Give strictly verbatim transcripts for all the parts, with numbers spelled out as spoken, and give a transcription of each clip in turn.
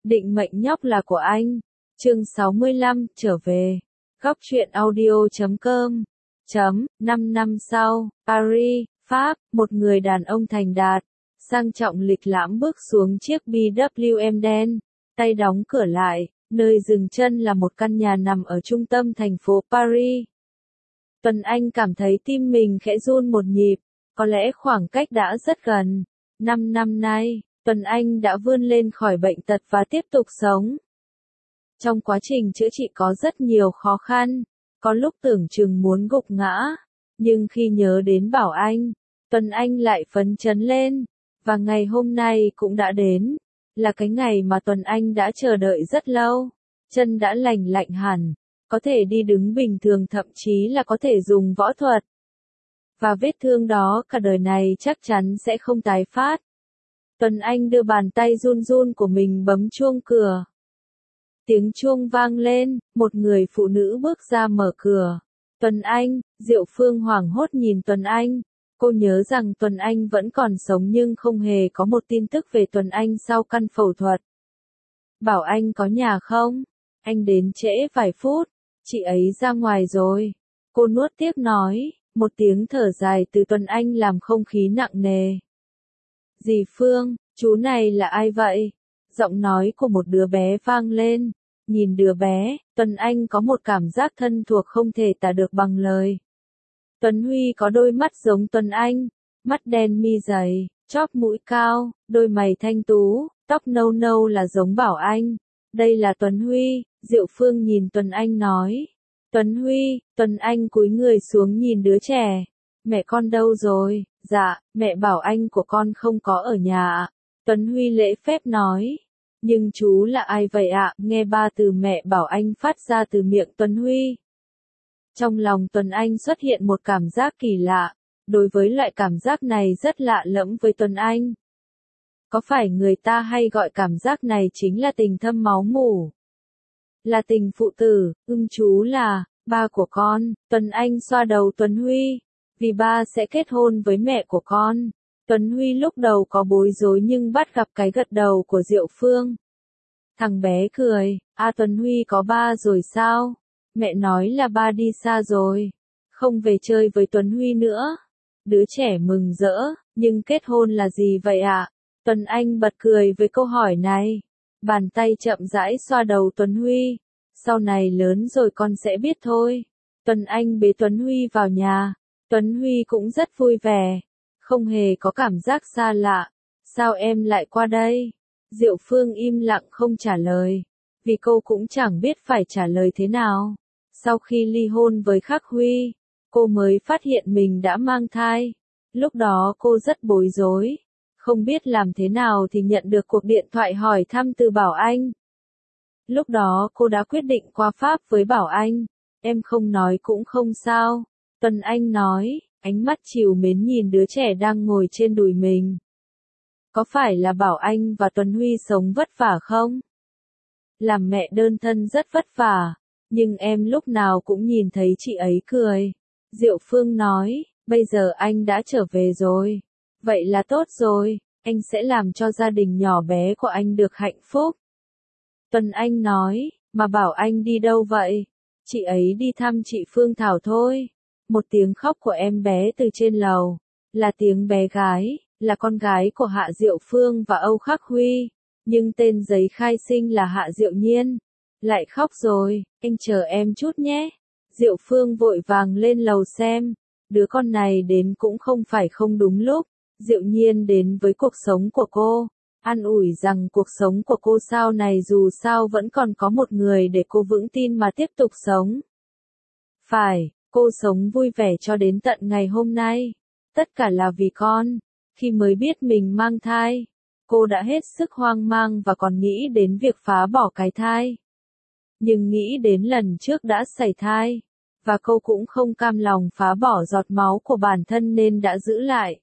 Định mệnh nhóc là của anh. Chương sáu mươi lăm, trở về. Góc truyện audio chấm com. Chấm, năm năm sau, Paris, Pháp, một người đàn ông thành đạt, sang trọng lịch lãm bước xuống chiếc bê vê em đen, tay đóng cửa lại, nơi dừng chân là một căn nhà nằm ở trung tâm thành phố Paris. Tuấn Anh cảm thấy tim mình khẽ run một nhịp, có lẽ khoảng cách đã rất gần. Năm năm nay, Tuấn Anh đã vươn lên khỏi bệnh tật và tiếp tục sống. Trong quá trình chữa trị có rất nhiều khó khăn, có lúc tưởng chừng muốn gục ngã, nhưng khi nhớ đến Bảo Anh, Tuấn Anh lại phấn chấn lên, và ngày hôm nay cũng đã đến, là cái ngày mà Tuấn Anh đã chờ đợi rất lâu. Chân đã lành lạnh hẳn, có thể đi đứng bình thường, thậm chí là có thể dùng võ thuật. Và vết thương đó cả đời này chắc chắn sẽ không tái phát. Tuấn Anh đưa bàn tay run run của mình bấm chuông cửa. Tiếng chuông vang lên, một người phụ nữ bước ra mở cửa. Tuấn Anh, Diệu Phương hoảng hốt nhìn Tuấn Anh. Cô nhớ rằng Tuấn Anh vẫn còn sống nhưng không hề có một tin tức về Tuấn Anh sau căn phẫu thuật. Bảo Anh có nhà không? Anh đến trễ vài phút, chị ấy ra ngoài rồi. Cô nuốt tiếc nói, một tiếng thở dài từ Tuấn Anh làm không khí nặng nề. Dì Phương, chú này là ai vậy? Giọng nói của một đứa bé vang lên. Nhìn đứa bé, Tuấn Anh có một cảm giác thân thuộc không thể tả được bằng lời. Tuấn Huy có đôi mắt giống Tuấn Anh, mắt đen mi dày, chóp mũi cao, đôi mày thanh tú, tóc nâu nâu là giống Bảo Anh. Đây là Tuấn Huy, Diệu Phương nhìn Tuấn Anh nói. Tuấn Huy, Tuấn Anh cúi người xuống nhìn đứa trẻ. Mẹ con đâu rồi? Dạ, mẹ Bảo Anh của con không có ở nhà ạ. Tuấn Huy lễ phép nói. Nhưng chú là ai vậy ạ? Nghe ba từ mẹ Bảo Anh phát ra từ miệng Tuấn Huy. Trong lòng Tuấn Anh xuất hiện một cảm giác kỳ lạ. Đối với loại cảm giác này rất lạ lẫm với Tuấn Anh. Có phải người ta hay gọi cảm giác này chính là tình thâm máu mủ? Là tình phụ tử, ưng chú là, ba của con. Tuấn Anh xoa đầu Tuấn Huy. Vì ba sẽ kết hôn với mẹ của con. Tuấn Huy lúc đầu có bối rối nhưng bắt gặp cái gật đầu của Diệu Phương. Thằng bé cười, à Tuấn Huy có ba rồi sao? Mẹ nói là ba đi xa rồi, không về chơi với Tuấn Huy nữa. Đứa trẻ mừng rỡ, nhưng kết hôn là gì vậy ạ? À? Tuấn Anh bật cười với câu hỏi này. Bàn tay chậm rãi xoa đầu Tuấn Huy. Sau này lớn rồi con sẽ biết thôi. Tuấn Anh bế Tuấn Huy vào nhà. Tuấn Huy cũng rất vui vẻ. Không hề có cảm giác xa lạ. Sao em lại qua đây? Diệu Phương im lặng không trả lời. Vì cô cũng chẳng biết phải trả lời thế nào. Sau khi ly hôn với Khắc Huy, cô mới phát hiện mình đã mang thai. Lúc đó cô rất bối rối. Không biết làm thế nào thì nhận được cuộc điện thoại hỏi thăm từ Bảo Anh. Lúc đó cô đã quyết định qua Pháp với Bảo Anh. Em không nói cũng không sao. Tuấn Anh nói, ánh mắt trìu mến nhìn đứa trẻ đang ngồi trên đùi mình. Có phải là Bảo Anh và Tuấn Huy sống vất vả không? Làm mẹ đơn thân rất vất vả, nhưng em lúc nào cũng nhìn thấy chị ấy cười. Diệu Phương nói, bây giờ anh đã trở về rồi. Vậy là tốt rồi, anh sẽ làm cho gia đình nhỏ bé của anh được hạnh phúc. Tuấn Anh nói, mà Bảo Anh đi đâu vậy? Chị ấy đi thăm chị Phương Thảo thôi. Một tiếng khóc của em bé từ trên lầu, là tiếng bé gái, là con gái của Hạ Diệu Phương và Âu Khắc Huy, nhưng tên giấy khai sinh là Hạ Diệu Nhiên. Lại khóc rồi, anh chờ em chút nhé. Diệu Phương vội vàng lên lầu xem, đứa con này đến cũng không phải không đúng lúc. Diệu Nhiên đến với cuộc sống của cô, an ủi rằng cuộc sống của cô sau này dù sao vẫn còn có một người để cô vững tin mà tiếp tục sống. Phải, cô sống vui vẻ cho đến tận ngày hôm nay. Tất cả là vì con. Khi mới biết mình mang thai, cô đã hết sức hoang mang và còn nghĩ đến việc phá bỏ cái thai. Nhưng nghĩ đến lần trước đã sảy thai, và cô cũng không cam lòng phá bỏ giọt máu của bản thân nên đã giữ lại.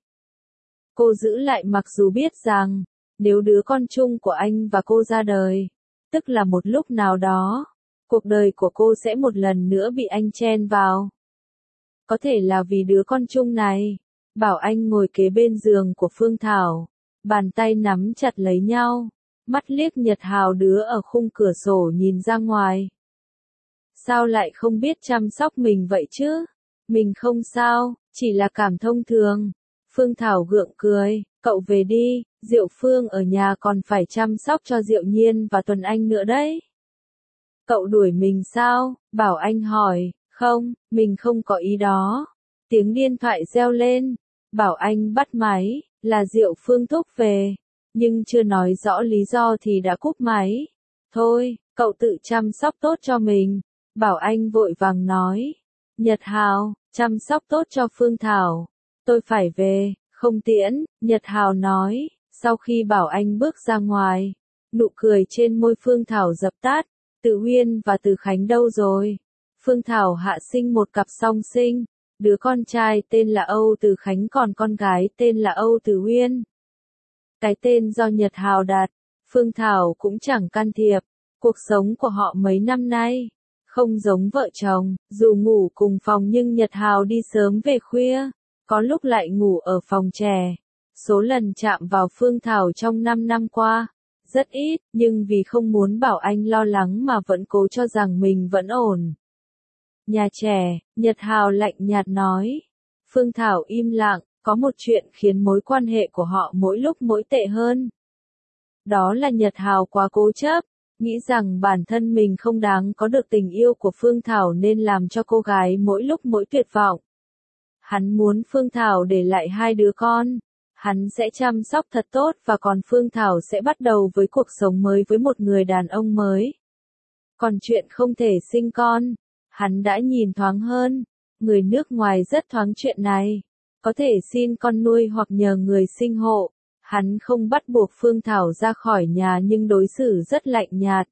Cô giữ lại mặc dù biết rằng, nếu đứa con chung của anh và cô ra đời, tức là một lúc nào đó, cuộc đời của cô sẽ một lần nữa bị anh chen vào. Có thể là vì đứa con chung này. Bảo Anh ngồi kế bên giường của Phương Thảo, bàn tay nắm chặt lấy nhau, mắt liếc Nhật Hào đứa ở khung cửa sổ nhìn ra ngoài. Sao lại không biết chăm sóc mình vậy chứ? Mình không sao, chỉ là cảm thông thường. Phương Thảo gượng cười, cậu về đi, Diệu Phương ở nhà còn phải chăm sóc cho Diệu Nhiên và Tuấn Anh nữa đấy. Cậu đuổi mình sao? Bảo Anh hỏi, không, mình không có ý đó. Tiếng điện thoại reo lên, Bảo Anh bắt máy, là Diệu Phương thúc về, nhưng chưa nói rõ lý do thì đã cúp máy. Thôi, cậu tự chăm sóc tốt cho mình. Bảo Anh vội vàng nói. Nhật Hào, chăm sóc tốt cho Phương Thảo. Tôi phải về, không tiễn, Nhật Hào nói, sau khi Bảo Anh bước ra ngoài. Nụ cười trên môi Phương Thảo dập tắt. Từ Huyên và Từ Khánh đâu rồi? Phương Thảo hạ sinh một cặp song sinh. Đứa con trai tên là Âu Từ Khánh còn con gái tên là Âu Từ Huyên. Cái tên do Nhật Hào đặt, Phương Thảo cũng chẳng can thiệp. Cuộc sống của họ mấy năm nay không giống vợ chồng, dù ngủ cùng phòng nhưng Nhật Hào đi sớm về khuya, có lúc lại ngủ ở phòng trẻ. Số lần chạm vào Phương Thảo trong năm năm qua rất ít, nhưng vì không muốn Bảo Anh lo lắng mà vẫn cố cho rằng mình vẫn ổn. Nhà trẻ, Nhật Hào lạnh nhạt nói. Phương Thảo im lặng, có một chuyện khiến mối quan hệ của họ mỗi lúc mỗi tệ hơn. Đó là Nhật Hào quá cố chấp, nghĩ rằng bản thân mình không đáng có được tình yêu của Phương Thảo nên làm cho cô gái mỗi lúc mỗi tuyệt vọng. Hắn muốn Phương Thảo để lại hai đứa con. Hắn sẽ chăm sóc thật tốt và còn Phương Thảo sẽ bắt đầu với cuộc sống mới với một người đàn ông mới. Còn chuyện không thể sinh con, hắn đã nhìn thoáng hơn. Người nước ngoài rất thoáng chuyện này. Có thể xin con nuôi hoặc nhờ người sinh hộ. Hắn không bắt buộc Phương Thảo ra khỏi nhà nhưng đối xử rất lạnh nhạt.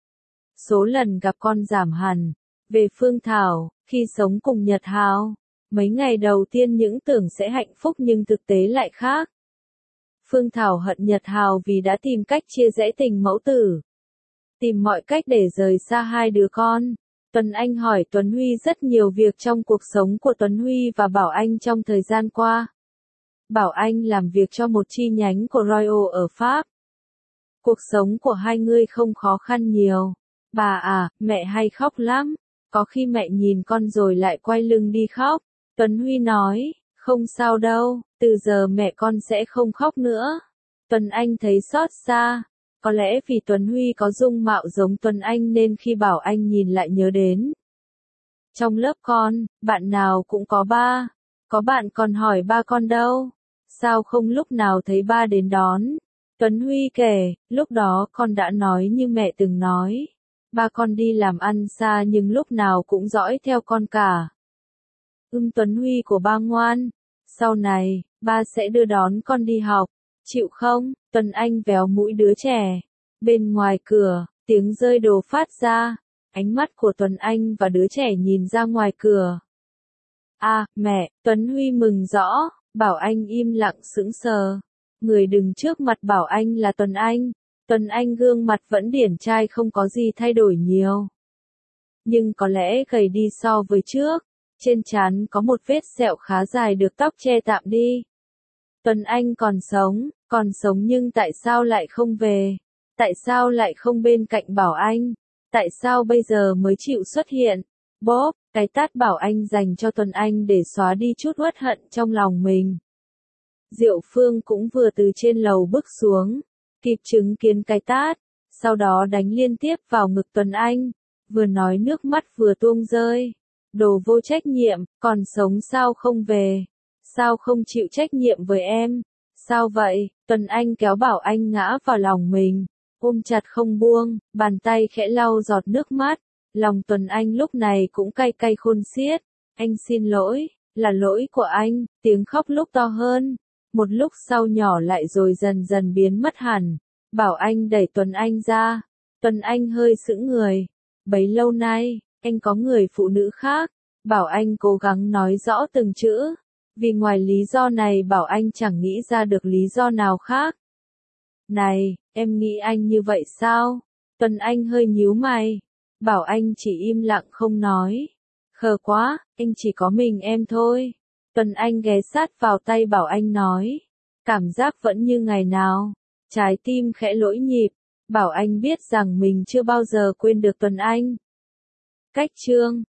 Số lần gặp con giảm hẳn. Về Phương Thảo, khi sống cùng Nhật Hào, mấy ngày đầu tiên những tưởng sẽ hạnh phúc nhưng thực tế lại khác. Phương Thảo hận Nhật Hào vì đã tìm cách chia rẽ tình mẫu tử. Tìm mọi cách để rời xa hai đứa con. Tuấn Anh hỏi Tuấn Huy rất nhiều việc trong cuộc sống của Tuấn Huy và Bảo Anh trong thời gian qua. Bảo Anh làm việc cho một chi nhánh của Royal ở Pháp. Cuộc sống của hai người không khó khăn nhiều. Bà à, mẹ hay khóc lắm. Có khi mẹ nhìn con rồi lại quay lưng đi khóc. Tuấn Huy nói, không sao đâu, từ giờ mẹ con sẽ không khóc nữa. Tuấn Anh thấy xót xa. Có lẽ vì Tuấn Huy có dung mạo giống Tuấn Anh nên khi Bảo Anh nhìn lại nhớ đến. Trong lớp con, bạn nào cũng có ba. Có bạn còn hỏi ba con đâu? Sao không lúc nào thấy ba đến đón? Tuấn Huy kể, lúc đó con đã nói như mẹ từng nói. Ba con đi làm ăn xa nhưng lúc nào cũng dõi theo con cả. Ưm Tuấn Huy của ba ngoan. Sau này, ba sẽ đưa đón con đi học. Chịu không? Tuấn Anh véo mũi đứa trẻ. Bên ngoài cửa, tiếng rơi đồ phát ra. Ánh mắt của Tuấn Anh và đứa trẻ nhìn ra ngoài cửa. À, mẹ, Tuấn Huy mừng rõ. Bảo Anh im lặng sững sờ. Người đứng trước mặt Bảo Anh là Tuấn Anh. Tuấn Anh gương mặt vẫn điển trai không có gì thay đổi nhiều. Nhưng có lẽ gầy đi so với trước. Trên trán có một vết sẹo khá dài được tóc che tạm đi. Tuấn Anh còn sống, còn sống nhưng tại sao lại không về? Tại sao lại không bên cạnh Bảo Anh? Tại sao bây giờ mới chịu xuất hiện? Bóp, cái tát Bảo Anh dành cho Tuấn Anh để xóa đi chút uất hận trong lòng mình. Diệu Phương cũng vừa từ trên lầu bước xuống, kịp chứng kiến cái tát, sau đó đánh liên tiếp vào ngực Tuấn Anh, vừa nói nước mắt vừa tuôn rơi. Đồ vô trách nhiệm, còn sống sao không về? Sao không chịu trách nhiệm với em? Sao vậy? Tuấn Anh kéo Bảo Anh ngã vào lòng mình, ôm chặt không buông, bàn tay khẽ lau giọt nước mắt. Lòng Tuấn Anh lúc này cũng cay cay khôn xiết. Anh xin lỗi, là lỗi của anh. Tiếng khóc lúc to hơn, một lúc sau nhỏ lại rồi dần dần biến mất hẳn. Bảo Anh đẩy Tuấn Anh ra. Tuấn Anh hơi sững người. Bấy lâu nay, anh có người phụ nữ khác. Bảo Anh cố gắng nói rõ từng chữ. Vì ngoài lý do này Bảo Anh chẳng nghĩ ra được lý do nào khác. Này, em nghĩ anh như vậy sao? Tuấn Anh hơi nhíu mày. Bảo Anh chỉ im lặng không nói. Khờ quá, anh chỉ có mình em thôi. Tuấn Anh ghé sát vào tay Bảo Anh nói. Cảm giác vẫn như ngày nào. Trái tim khẽ lỗi nhịp. bảo anh biết rằng mình chưa bao giờ quên được Tuấn Anh. Cách chương